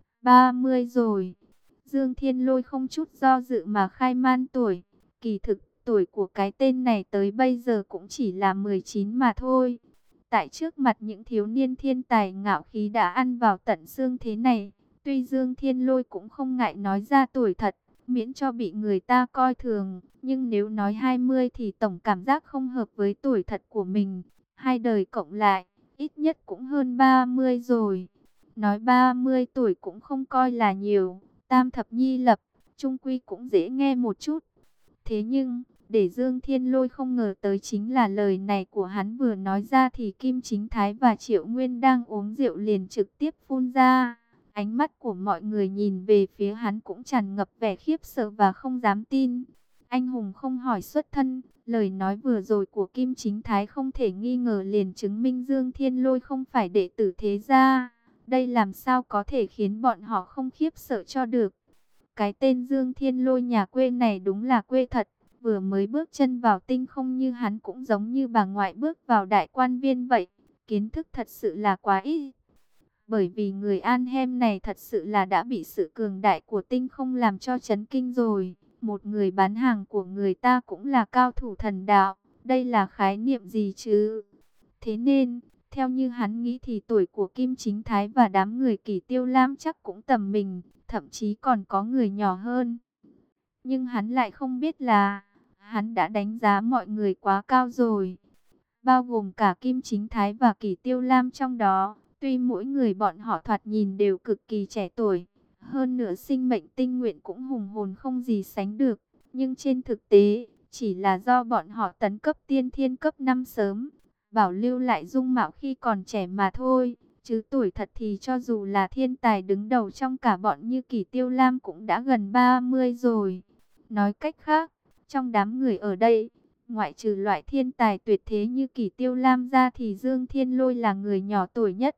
ba mươi rồi. Dương Thiên Lôi không chút do dự mà khai man tuổi. Kỳ thực, tuổi của cái tên này tới bây giờ cũng chỉ là mười chín mà thôi. Tại trước mặt những thiếu niên thiên tài ngạo khí đã ăn vào tận xương thế này, tuy Dương Thiên Lôi cũng không ngại nói ra tuổi thật, miễn cho bị người ta coi thường. Nhưng nếu nói hai mươi thì tổng cảm giác không hợp với tuổi thật của mình. Hai đời cộng lại, ít nhất cũng hơn ba mươi rồi. Nói ba mươi tuổi cũng không coi là nhiều, tam thập nhi lập, chung quy cũng dễ nghe một chút. Thế nhưng, để Dương Thiên Lôi không ngờ tới chính là lời này của hắn vừa nói ra thì Kim Chính Thái và Triệu Nguyên đang uống rượu liền trực tiếp phun ra. Ánh mắt của mọi người nhìn về phía hắn cũng tràn ngập vẻ khiếp sợ và không dám tin. Anh hùng không hỏi xuất thân, lời nói vừa rồi của Kim Chính Thái không thể nghi ngờ liền chứng minh Dương Thiên Lôi không phải đệ tử thế gia. Đây làm sao có thể khiến bọn họ không khiếp sợ cho được. Cái tên Dương Thiên Lôi nhà quê này đúng là quê thật. Vừa mới bước chân vào tinh không như hắn cũng giống như bà ngoại bước vào đại quan viên vậy. Kiến thức thật sự là quá ít. Bởi vì người An Hem này thật sự là đã bị sự cường đại của tinh không làm cho chấn kinh rồi. Một người bán hàng của người ta cũng là cao thủ thần đạo. Đây là khái niệm gì chứ? Thế nên, theo như hắn nghĩ thì tuổi của Kim Chính Thái và đám người Kỷ Tiêu Lam chắc cũng tầm mình, thậm chí còn có người nhỏ hơn. Nhưng hắn lại không biết là, hắn đã đánh giá mọi người quá cao rồi. Bao gồm cả Kim Chính Thái và Kỷ Tiêu Lam trong đó. Tuy mỗi người bọn họ thoạt nhìn đều cực kỳ trẻ tuổi, hơn nữa sinh mệnh tinh nguyện cũng hùng hồn không gì sánh được. Nhưng trên thực tế, chỉ là do bọn họ tấn cấp tiên thiên cấp năm sớm, bảo lưu lại dung mạo khi còn trẻ mà thôi. Chứ tuổi thật thì cho dù là thiên tài đứng đầu trong cả bọn như Kỷ Tiêu Lam cũng đã gần ba mươi rồi. Nói cách khác, trong đám người ở đây, ngoại trừ loại thiên tài tuyệt thế như Kỷ Tiêu Lam ra thì Dương Thiên Lôi là người nhỏ tuổi nhất.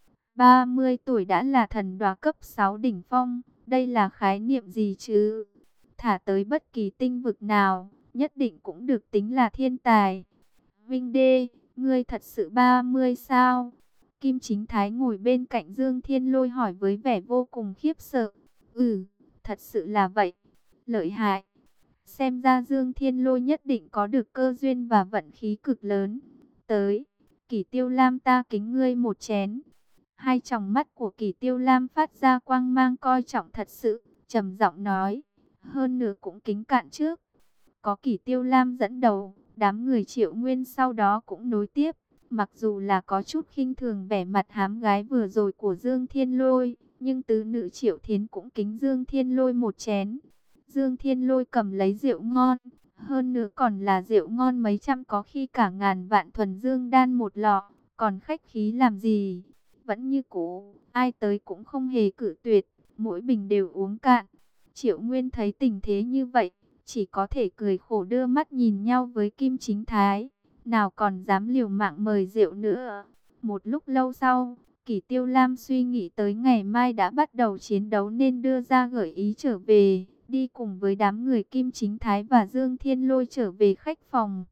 ba mươi tuổi đã là thần đoá cấp sáu đỉnh phong, đây là khái niệm gì chứ? Thả tới bất kỳ tinh vực nào, nhất định cũng được tính là thiên tài. Vinh Đê, ngươi thật sự ba mươi sao? Kim Chính Thái ngồi bên cạnh Dương Thiên Lôi hỏi với vẻ vô cùng khiếp sợ. Ừ, thật sự là vậy. Lợi hại. Xem ra Dương Thiên Lôi nhất định có được cơ duyên và vận khí cực lớn. Tới, Kỷ Tiêu Lam ta kính ngươi một chén. Hai tròng mắt của Kỷ Tiêu Lam phát ra quang mang coi trọng thật sự, trầm giọng nói, hơn nữa cũng kính cạn trước. Có Kỷ Tiêu Lam dẫn đầu, đám người Triệu Nguyên sau đó cũng nối tiếp, mặc dù là có chút khinh thường vẻ mặt hám gái vừa rồi của Dương Thiên Lôi, nhưng tứ nữ Triệu Thiến cũng kính Dương Thiên Lôi một chén. Dương Thiên Lôi cầm lấy rượu ngon, hơn nữa còn là rượu ngon mấy trăm có khi cả ngàn vạn thuần dương đan một lọ, còn khách khí làm gì? Vẫn như cũ, ai tới cũng không hề cự tuyệt, mỗi bình đều uống cạn. Triệu Nguyên thấy tình thế như vậy, chỉ có thể cười khổ đưa mắt nhìn nhau với Kim Chính Thái, nào còn dám liều mạng mời rượu nữa. Một lúc lâu sau, Kỷ Tiêu Lam suy nghĩ tới ngày mai đã bắt đầu chiến đấu nên đưa ra gợi ý trở về, đi cùng với đám người Kim Chính Thái và Dương Thiên Lôi trở về khách phòng.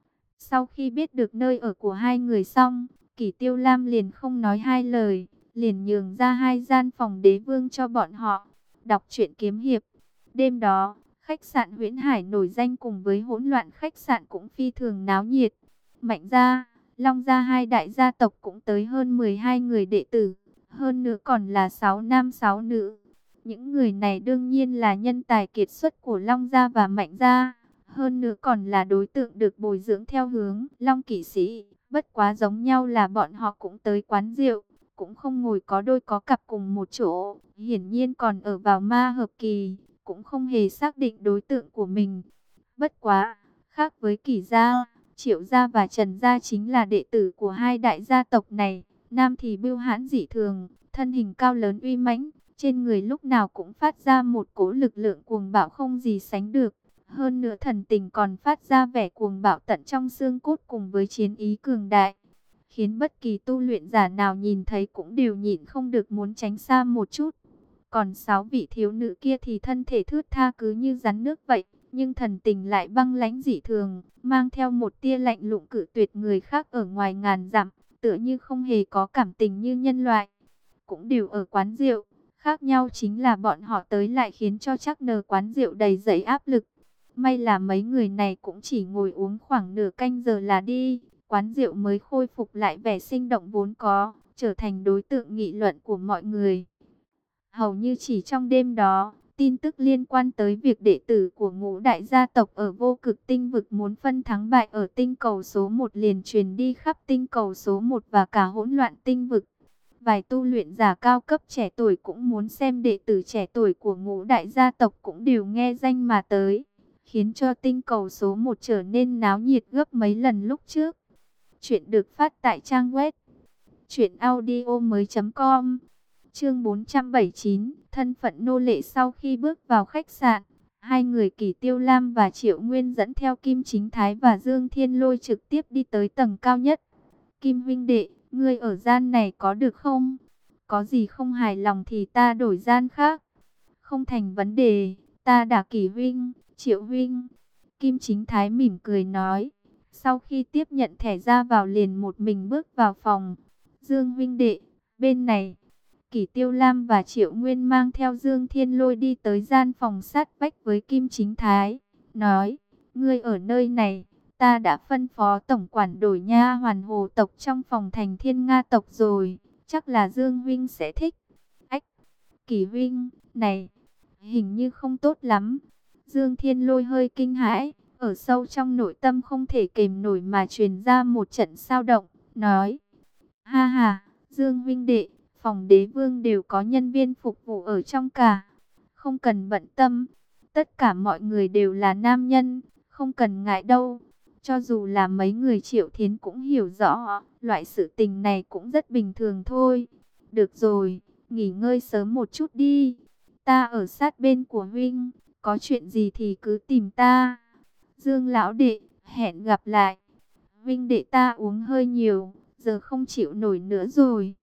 Sau khi biết được nơi ở của hai người xong, Kỷ Tiêu Lam liền không nói hai lời, liền nhường ra hai gian phòng đế vương cho bọn họ, đọc truyện kiếm hiệp. Đêm đó, khách sạn Huyễn Hải nổi danh cùng với hỗn loạn khách sạn cũng phi thường náo nhiệt. Mạnh gia, Long gia hai đại gia tộc cũng tới hơn mười hai người đệ tử, hơn nữa còn là sáu nam sáu nữ. Những người này đương nhiên là nhân tài kiệt xuất của Long gia và Mạnh gia, hơn nữa còn là đối tượng được bồi dưỡng theo hướng Long kỵ sĩ. Bất quá giống nhau là bọn họ cũng tới quán rượu, cũng không ngồi có đôi có cặp cùng một chỗ, hiển nhiên còn ở vào ma hợp kỳ, cũng không hề xác định đối tượng của mình. Bất quá, khác với Kỷ gia, Triệu gia và Trần gia chính là đệ tử của hai đại gia tộc này. Nam thì bưu hãn dị thường, thân hình cao lớn uy mãnh, trên người lúc nào cũng phát ra một cỗ lực lượng cuồng bạo không gì sánh được. Hơn nữa thần tình còn phát ra vẻ cuồng bạo tận trong xương cốt cùng với chiến ý cường đại, khiến bất kỳ tu luyện giả nào nhìn thấy cũng đều nhịn không được muốn tránh xa một chút. Còn sáu vị thiếu nữ kia thì thân thể thướt tha cứ như rắn nước vậy, nhưng thần tình lại băng lãnh dị thường, mang theo một tia lạnh lùng cự tuyệt người khác ở ngoài ngàn dặm, tựa như không hề có cảm tình như nhân loại. Cũng đều ở quán rượu, khác nhau chính là bọn họ tới lại khiến cho chắc nờ quán rượu đầy dẫy áp lực. May là mấy người này cũng chỉ ngồi uống khoảng nửa canh giờ là đi, quán rượu mới khôi phục lại vẻ sinh động vốn có, trở thành đối tượng nghị luận của mọi người. Hầu như chỉ trong đêm đó, tin tức liên quan tới việc đệ tử của ngũ đại gia tộc ở vô cực tinh vực muốn phân thắng bại ở tinh cầu số một liền truyền đi khắp tinh cầu số một và cả hỗn loạn tinh vực. Vài tu luyện giả cao cấp trẻ tuổi cũng muốn xem đệ tử trẻ tuổi của ngũ đại gia tộc cũng đều nghe danh mà tới, khiến cho tinh cầu số một trở nên náo nhiệt gấp mấy lần lúc trước. Chuyện được phát tại trang web truyện audio mới chấm com. Chương bốn trăm bảy mươi chín, thân phận nô lệ. Sau khi bước vào khách sạn, hai người Kỷ Tiêu Lam và Triệu Nguyên dẫn theo Kim Chính Thái và Dương Thiên Lôi trực tiếp đi tới tầng cao nhất. Kim huynh đệ, ngươi ở gian này có được không? Có gì không hài lòng thì ta đổi gian khác. Không thành vấn đề, ta đã Kỷ huynh, Triệu huynh. Kim Chính Thái mỉm cười nói. Sau khi tiếp nhận thẻ ra vào liền một mình bước vào phòng. Dương huynh đệ, bên này. Kỷ Tiêu Lam và Triệu Nguyên mang theo Dương Thiên Lôi đi tới gian phòng sát vách với Kim Chính Thái. Nói, ngươi ở nơi này, ta đã phân phó tổng quản đổi nha hoàn hồ tộc trong phòng thành Thiên Nga tộc rồi. Chắc là Dương huynh sẽ thích. Ách, Kỷ huynh, này, hình như không tốt lắm. Dương Thiên Lôi hơi kinh hãi, ở sâu trong nội tâm không thể kềm nổi mà truyền ra một trận sao động. Nói, ha ha, Dương huynh đệ, phòng đế vương đều có nhân viên phục vụ ở trong cả. Không cần bận tâm, tất cả mọi người đều là nam nhân, không cần ngại đâu. Cho dù là mấy người Triệu Thiến cũng hiểu rõ, loại sự tình này cũng rất bình thường thôi. Được rồi, nghỉ ngơi sớm một chút đi. Ta ở sát bên của huynh, có chuyện gì thì cứ tìm ta. Dương lão đệ, hẹn gặp lại. Huynh đệ ta uống hơi nhiều, giờ không chịu nổi nữa rồi.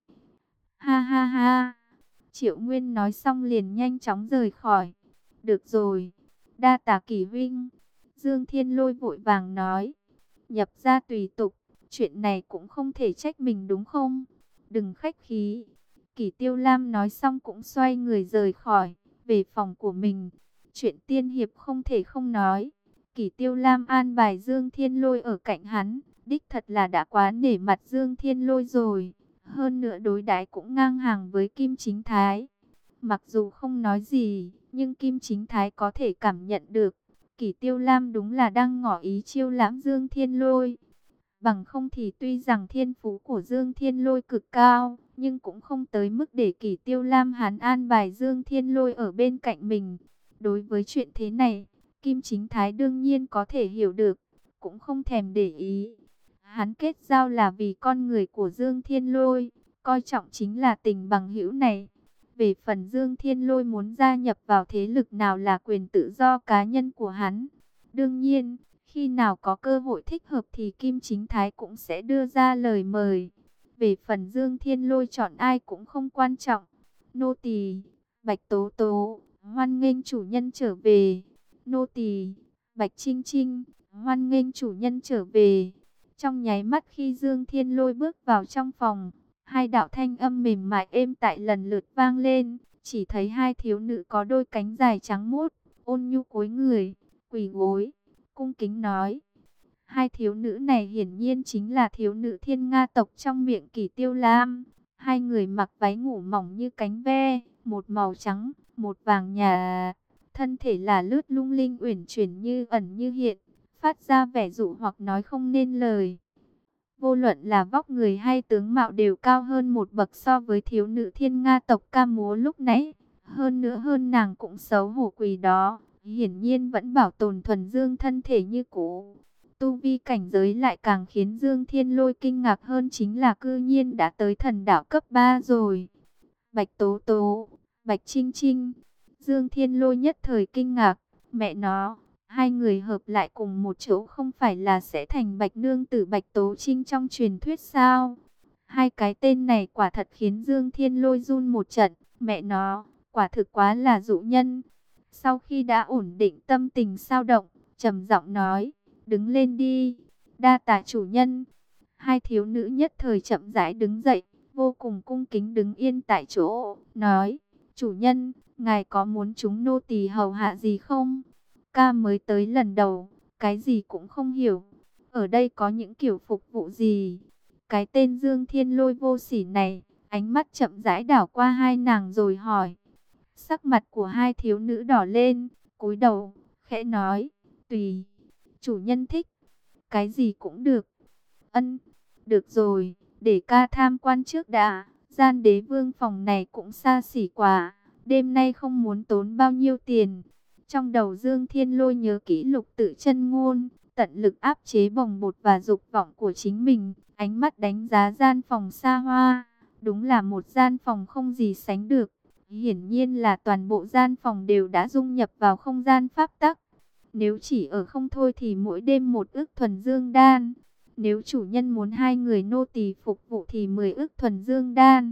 Ha ha ha. Triệu Nguyên nói xong liền nhanh chóng rời khỏi. Được rồi, đa tạ Kỷ huynh. Dương Thiên Lôi vội vàng nói. Nhập gia tùy tục, chuyện này cũng không thể trách mình đúng không? Đừng khách khí. Kỷ Tiêu Lam nói xong cũng xoay người rời khỏi, về phòng của mình. Chuyện tiên hiệp không thể không nói. Kỷ Tiêu Lam an bài Dương Thiên Lôi ở cạnh hắn, đích thật là đã quá nể mặt Dương Thiên Lôi rồi. Hơn nữa đối đãi cũng ngang hàng với Kim Chính Thái. Mặc dù không nói gì, nhưng Kim Chính Thái có thể cảm nhận được. Kỷ Tiêu Lam đúng là đang ngỏ ý chiêu lãm Dương Thiên Lôi. Bằng không thì tuy rằng thiên phú của Dương Thiên Lôi cực cao, nhưng cũng không tới mức để Kỷ Tiêu Lam hắn an bài Dương Thiên Lôi ở bên cạnh mình. Đối với chuyện thế này, Kim Chính Thái đương nhiên có thể hiểu được, cũng không thèm để ý. Hắn kết giao là vì con người của Dương Thiên Lôi, coi trọng chính là tình bằng hữu này. Về phần Dương Thiên Lôi muốn gia nhập vào thế lực nào là quyền tự do cá nhân của hắn. Đương nhiên, khi nào có cơ hội thích hợp thì Kim Chính Thái cũng sẽ đưa ra lời mời. Về phần Dương Thiên Lôi chọn ai cũng không quan trọng. Nô tỳ Bạch Tố Tố, hoan nghênh chủ nhân trở về. Nô tỳ Bạch Trinh Trinh, hoan nghênh chủ nhân trở về. Trong nháy mắt khi Dương Thiên Lôi bước vào trong phòng, hai đạo thanh âm mềm mại êm tại lần lượt vang lên. Chỉ thấy hai thiếu nữ có đôi cánh dài trắng muốt, ôn nhu cúi người, quỳ gối, cung kính nói. Hai thiếu nữ này hiển nhiên chính là thiếu nữ Thiên Nga tộc trong miệng Kỷ Tiêu Lam. Hai người mặc váy ngủ mỏng như cánh ve, một màu trắng, một vàng nhà. Thân thể là lướt lung linh uyển chuyển như ẩn như hiện, phát ra vẻ dụ hoặc nói không nên lời. Vô luận là vóc người hay tướng mạo đều cao hơn một bậc so với thiếu nữ Thiên Nga tộc ca múa lúc nãy. Hơn nữa hơn nàng cũng xấu hổ quỳ đó, hiển nhiên vẫn bảo tồn thuần dương thân thể như cũ. tu vi cảnh giới lại càng khiến Dương Thiên Lôi kinh ngạc hơn, chính là cư nhiên đã tới thần đạo cấp ba rồi. Bạch Tố Tố, Bạch Trinh Trinh, Dương Thiên Lôi nhất thời kinh ngạc, mẹ nó, hai người hợp lại cùng một chỗ không phải là sẽ thành Bạch Nương Tử Bạch Tố Trinh trong truyền thuyết sao? Hai cái tên này quả thật khiến Dương Thiên Lôi run một trận, mẹ nó, quả thực quá là dụ nhân. Sau khi đã ổn định tâm tình sao động, trầm giọng nói, đứng lên đi, đa tạ chủ nhân. Hai thiếu nữ nhất thời chậm rãi đứng dậy, vô cùng cung kính đứng yên tại chỗ, nói, chủ nhân, ngài có muốn chúng nô tỳ hầu hạ gì không? Ca mới tới lần đầu, cái gì cũng không hiểu, ở đây có những kiểu phục vụ gì? Cái tên Dương Thiên Lôi vô sỉ này, ánh mắt chậm rãi đảo qua hai nàng rồi hỏi. Sắc mặt của hai thiếu nữ đỏ lên, cúi đầu, khẽ nói, tùy, chủ nhân thích, cái gì cũng được. Ân, được rồi, để ca tham quan trước đã, gian đế vương phòng này cũng xa xỉ quá, đêm nay không muốn tốn bao nhiêu tiền. Trong đầu Dương Thiên Lôi nhớ kỹ lục tự chân ngôn, tận lực áp chế bồng bột và dục vọng của chính mình, ánh mắt đánh giá gian phòng xa hoa, đúng là một gian phòng không gì sánh được. Hiển nhiên là toàn bộ gian phòng đều đã dung nhập vào không gian pháp tắc. Nếu chỉ ở không thôi thì mỗi đêm một ức thuần dương đan. Nếu chủ nhân muốn hai người nô tỳ phục vụ thì mười ức thuần dương đan.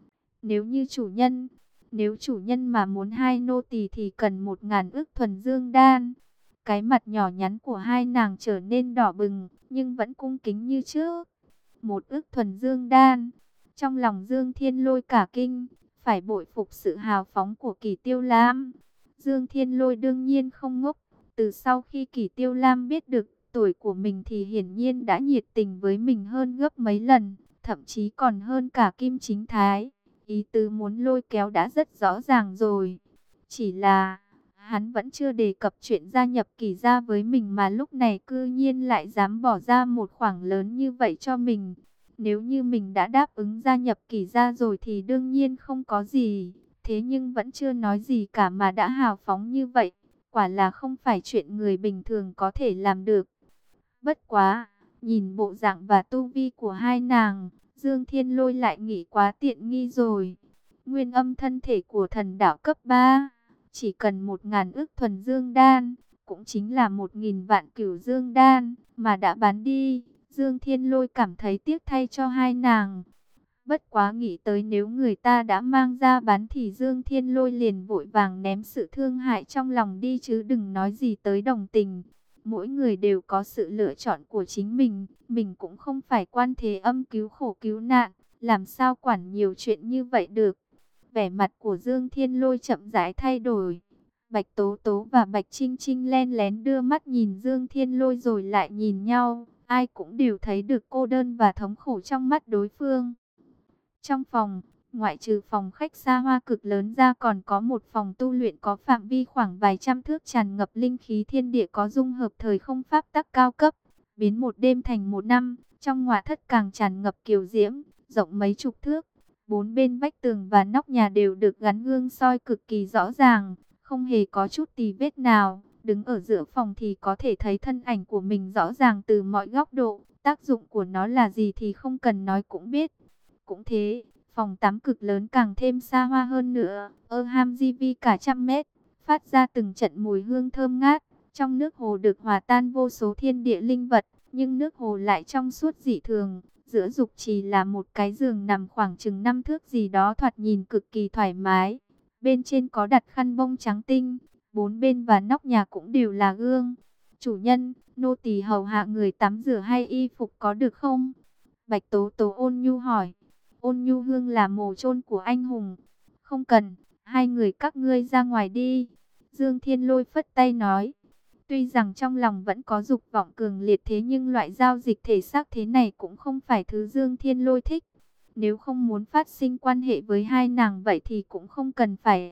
Nếu như chủ nhân, nếu chủ nhân mà muốn hai nô tỳ thì cần một ngàn ức thuần dương đan. Cái mặt nhỏ nhắn của hai nàng trở nên đỏ bừng, nhưng vẫn cung kính như trước. Một ức thuần dương đan. Trong lòng Dương Thiên Lôi cả kinh, phải bội phục sự hào phóng của Kỳ Tiêu Lam. Dương Thiên Lôi đương nhiên không ngốc, từ sau khi Kỳ Tiêu Lam biết được tuổi của mình thì hiển nhiên đã nhiệt tình với mình hơn gấp mấy lần, thậm chí còn hơn cả Kim Chính Thái. Ý tứ muốn lôi kéo đã rất rõ ràng rồi. Chỉ là hắn vẫn chưa đề cập chuyện gia nhập Kỳ gia với mình mà lúc này cư nhiên lại dám bỏ ra một khoản lớn như vậy cho mình. Nếu như mình đã đáp ứng gia nhập Kỳ gia rồi thì đương nhiên không có gì. Thế nhưng vẫn chưa nói gì cả mà đã hào phóng như vậy. Quả là không phải chuyện người bình thường có thể làm được. Bất quá, nhìn bộ dạng và tu vi của hai nàng, Dương Thiên Lôi lại nghĩ quá tiện nghi rồi. Nguyên âm thân thể của thần đạo cấp ba, chỉ cần một ngàn ức thuần dương đan, cũng chính là một nghìn vạn cửu dương đan, mà đã bán đi. Dương Thiên Lôi cảm thấy tiếc thay cho hai nàng. Bất quá nghĩ tới nếu người ta đã mang ra bán thì Dương Thiên Lôi liền vội vàng ném sự thương hại trong lòng đi, chứ đừng nói gì tới đồng tình. Mỗi người đều có sự lựa chọn của chính mình, mình cũng không phải Quan Thế Âm cứu khổ cứu nạn, làm sao quản nhiều chuyện như vậy được. Vẻ mặt của Dương Thiên Lôi chậm rãi thay đổi. Bạch Tố Tố và Bạch Trinh Trinh len lén đưa mắt nhìn Dương Thiên Lôi rồi lại nhìn nhau, ai cũng đều thấy được cô đơn và thống khổ trong mắt đối phương. Trong phòng, ngoại trừ phòng khách xa hoa cực lớn ra còn có một phòng tu luyện có phạm vi khoảng vài trăm thước, tràn ngập linh khí thiên địa, có dung hợp thời không pháp tắc cao cấp, biến một đêm thành một năm. Trong ngoại thất càng tràn ngập kiều diễm, rộng mấy chục thước. Bốn bên vách tường và nóc nhà đều được gắn gương soi cực kỳ rõ ràng, không hề có chút tì vết nào. Đứng ở giữa phòng thì có thể thấy thân ảnh của mình rõ ràng từ mọi góc độ. Tác dụng của nó là gì thì không cần nói cũng biết. Cũng thế, phòng tắm cực lớn càng thêm xa hoa hơn nữa, ơ ham di vi cả trăm mét, phát ra từng trận mùi hương thơm ngát. Trong nước hồ được hòa tan vô số thiên địa linh vật, nhưng nước hồ lại trong suốt dị thường. Giữa dục trì là một cái giường nằm khoảng chừng năm thước gì đó, thoạt nhìn cực kỳ thoải mái. Bên trên có đặt khăn bông trắng tinh, bốn bên và nóc nhà cũng đều là gương. Chủ nhân, nô tỳ hầu hạ người tắm rửa hay y phục có được không? Bạch Tố Tố ôn nhu hỏi. Ôn Nhu Hương là mồ chôn của anh hùng. Không cần, hai người các ngươi ra ngoài đi. Dương Thiên Lôi phất tay nói. Tuy rằng trong lòng vẫn có dục vọng cường liệt, thế nhưng loại giao dịch thể xác thế này cũng không phải thứ Dương Thiên Lôi thích. Nếu không muốn phát sinh quan hệ với hai nàng vậy thì cũng không cần phải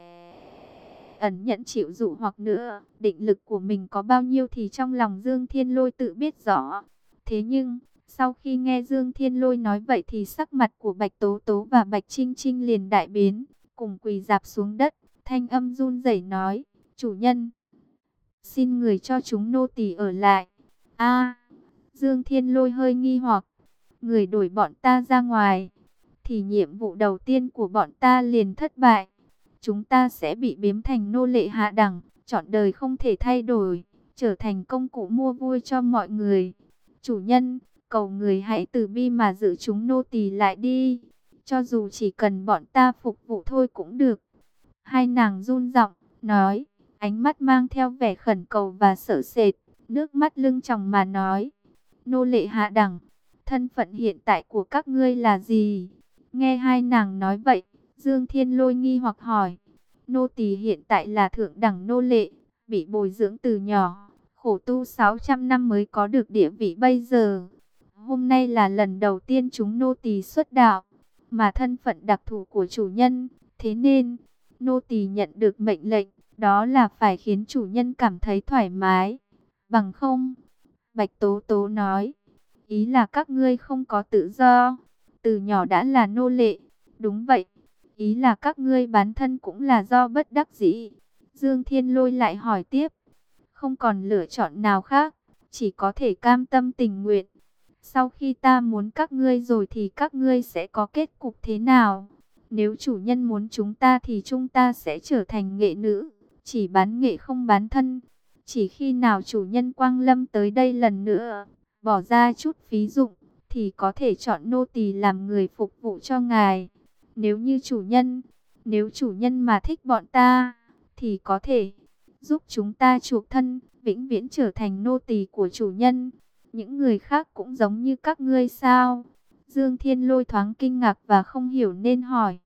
ẩn nhẫn chịu dụ hoặc nữa. Định lực của mình có bao nhiêu thì trong lòng Dương Thiên Lôi tự biết rõ. Thế nhưng sau khi nghe Dương Thiên Lôi nói vậy thì sắc mặt của Bạch Tố Tố và Bạch Trinh Trinh liền đại biến, cùng quỳ rạp xuống đất, thanh âm run rẩy nói, chủ nhân, xin người cho chúng nô tỳ ở lại. A, Dương Thiên Lôi hơi nghi hoặc, người đuổi bọn ta ra ngoài, thì nhiệm vụ đầu tiên của bọn ta liền thất bại. Chúng ta sẽ bị biếm thành nô lệ hạ đẳng, trọn đời không thể thay đổi, trở thành công cụ mua vui cho mọi người. Chủ nhân, cầu người hãy từ bi mà giữ chúng nô tỳ lại đi. Cho dù chỉ cần bọn ta phục vụ thôi cũng được. Hai nàng run giọng, nói, ánh mắt mang theo vẻ khẩn cầu và sợ sệt, nước mắt lưng tròng mà nói. Nô lệ hạ đẳng, thân phận hiện tại của các ngươi là gì? Nghe hai nàng nói vậy, Dương Thiên Lôi nghi hoặc hỏi. Nô tỳ hiện tại là thượng đẳng nô lệ, bị bồi dưỡng từ nhỏ, khổ tu sáu trăm năm mới có được địa vị bây giờ. Hôm nay là lần đầu tiên chúng nô tỳ xuất đạo, mà thân phận đặc thù của chủ nhân, thế nên nô tỳ nhận được mệnh lệnh, đó là phải khiến chủ nhân cảm thấy thoải mái. Bằng không, Bạch Tố Tố nói, ý là các ngươi không có tự do, từ nhỏ đã là nô lệ. Đúng vậy, ý là các ngươi bán thân cũng là do bất đắc dĩ. Dương Thiên Lôi lại hỏi tiếp, không còn lựa chọn nào khác, chỉ có thể cam tâm tình nguyện. Sau khi ta muốn các ngươi rồi thì các ngươi sẽ có kết cục thế nào? Nếu chủ nhân muốn chúng ta thì chúng ta sẽ trở thành nghệ nữ, chỉ bán nghệ không bán thân. Chỉ khi nào chủ nhân quang lâm tới đây lần nữa, bỏ ra chút phí dụng, thì có thể chọn nô tỳ làm người phục vụ cho ngài. Nếu như chủ nhân, nếu chủ nhân mà thích bọn ta, thì có thể giúp chúng ta chuộc thân, vĩnh viễn trở thành nô tỳ của chủ nhân. Những người khác cũng giống như các ngươi sao? Dương Thiên Lôi thoáng kinh ngạc và không hiểu nên hỏi.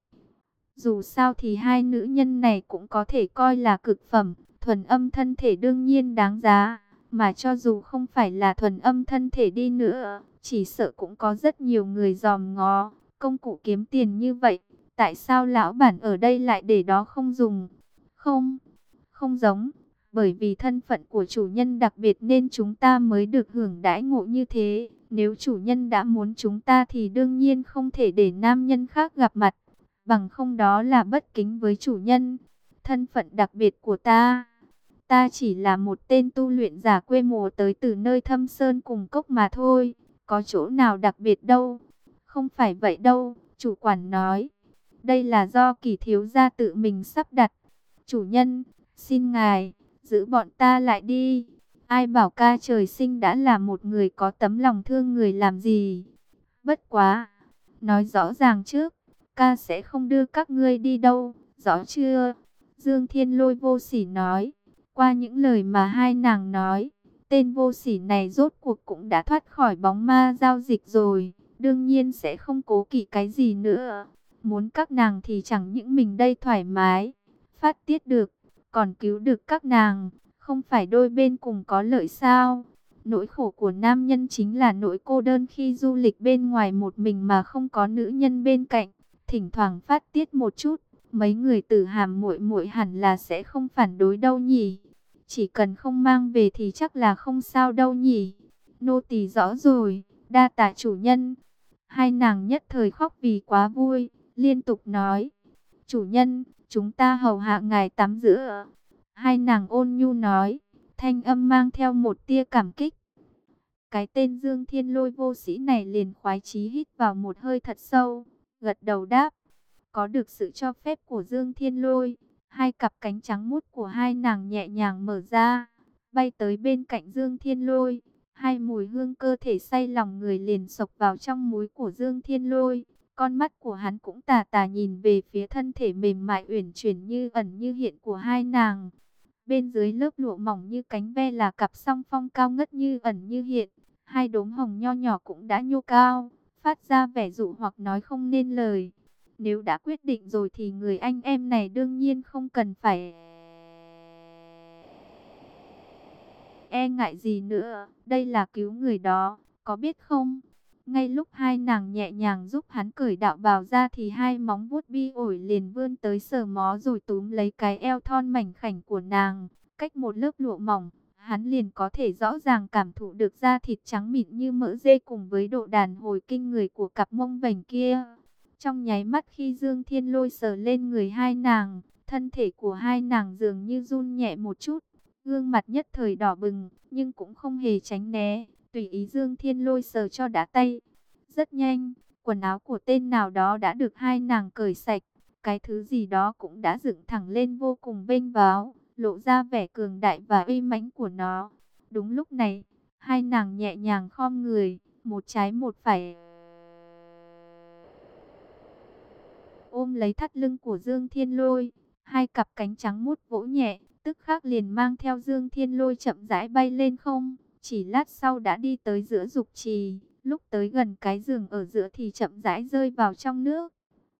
Dù sao thì hai nữ nhân này cũng có thể coi là cực phẩm, thuần âm thân thể đương nhiên đáng giá. Mà cho dù không phải là thuần âm thân thể đi nữa, chỉ sợ cũng có rất nhiều người dòm ngó. Công cụ kiếm tiền như vậy, tại sao lão bản ở đây lại để đó không dùng? Không, không giống. Bởi vì thân phận của chủ nhân đặc biệt nên chúng ta mới được hưởng đãi ngộ như thế. Nếu chủ nhân đã muốn chúng ta thì đương nhiên không thể để nam nhân khác gặp mặt. Bằng không đó là bất kính với chủ nhân. Thân phận đặc biệt của ta, ta chỉ là một tên tu luyện giả quê mùa tới từ nơi thâm sơn cùng cốc mà thôi. Có chỗ nào đặc biệt đâu. Không phải vậy đâu, chủ quản nói. Đây là do Kỳ thiếu gia tự mình sắp đặt. Chủ nhân, xin ngài giữ bọn ta lại đi. Ai bảo ca trời sinh đã là một người có tấm lòng thương người làm gì. Bất quá, nói rõ ràng trước, ca sẽ không đưa các ngươi đi đâu, rõ chưa? Dương Thiên Lôi vô sỉ nói. Qua những lời mà hai nàng nói, tên vô sỉ này rốt cuộc cũng đã thoát khỏi bóng ma giao dịch rồi, đương nhiên sẽ không cố kỵ cái gì nữa. Muốn các nàng thì chẳng những mình đây thoải mái, phát tiết được, còn cứu được các nàng, không phải đôi bên cùng có lợi sao? Nỗi khổ của nam nhân chính là nỗi cô đơn khi du lịch bên ngoài một mình mà không có nữ nhân bên cạnh, thỉnh thoảng phát tiết một chút, mấy người tử hàm muội muội hẳn là sẽ không phản đối đâu nhỉ? Chỉ cần không mang về thì chắc là không sao đâu nhỉ? Nô tỳ rõ rồi, đa tạ chủ nhân. Hai nàng nhất thời khóc vì quá vui, liên tục nói, chủ nhân, chúng ta hầu hạ ngài tắm rửa. Hai nàng ôn nhu nói, thanh âm mang theo một tia cảm kích. Cái tên Dương Thiên Lôi vô sĩ này liền khoái chí hít vào một hơi thật sâu, gật đầu đáp. Có được sự cho phép của Dương Thiên Lôi, hai cặp cánh trắng mút của hai nàng nhẹ nhàng mở ra, bay tới bên cạnh Dương Thiên Lôi. Hai mùi hương cơ thể say lòng người liền sộc vào trong múi của Dương Thiên Lôi. Con mắt của hắn cũng tà tà nhìn về phía thân thể mềm mại uyển chuyển như ẩn như hiện của hai nàng. Bên dưới lớp lụa mỏng như cánh ve là cặp song phong cao ngất như ẩn như hiện. Hai đốm hồng nho nhỏ cũng đã nhô cao, phát ra vẻ dụ hoặc nói không nên lời. Nếu đã quyết định rồi thì người anh em này đương nhiên không cần phải e ngại gì nữa. Đây là cứu người đó, có biết không? Ngay lúc hai nàng nhẹ nhàng giúp hắn cởi đạo bào ra thì hai móng vuốt bi ổi liền vươn tới sờ mó rồi túm lấy cái eo thon mảnh khảnh của nàng. Cách một lớp lụa mỏng, hắn liền có thể rõ ràng cảm thụ được da thịt trắng mịn như mỡ dê cùng với độ đàn hồi kinh người của cặp mông vành kia. Trong nháy mắt khi Dương Thiên Lôi sờ lên người hai nàng, thân thể của hai nàng dường như run nhẹ một chút. Gương mặt nhất thời đỏ bừng, nhưng cũng không hề tránh né, tùy ý Dương Thiên Lôi sờ cho đã tay. Rất nhanh, quần áo của tên nào đó đã được hai nàng cởi sạch, cái thứ gì đó cũng đã dựng thẳng lên vô cùng vênh váo, lộ ra vẻ cường đại và uy mãnh của nó. Đúng lúc này, hai nàng nhẹ nhàng khom người, một trái một phải ôm lấy thắt lưng của Dương Thiên Lôi, hai cặp cánh trắng mút vỗ nhẹ, tức khắc liền mang theo Dương Thiên Lôi chậm rãi bay lên không, chỉ lát sau đã đi tới giữa dục trì, lúc tới gần cái giường ở giữa thì chậm rãi rơi vào trong nước.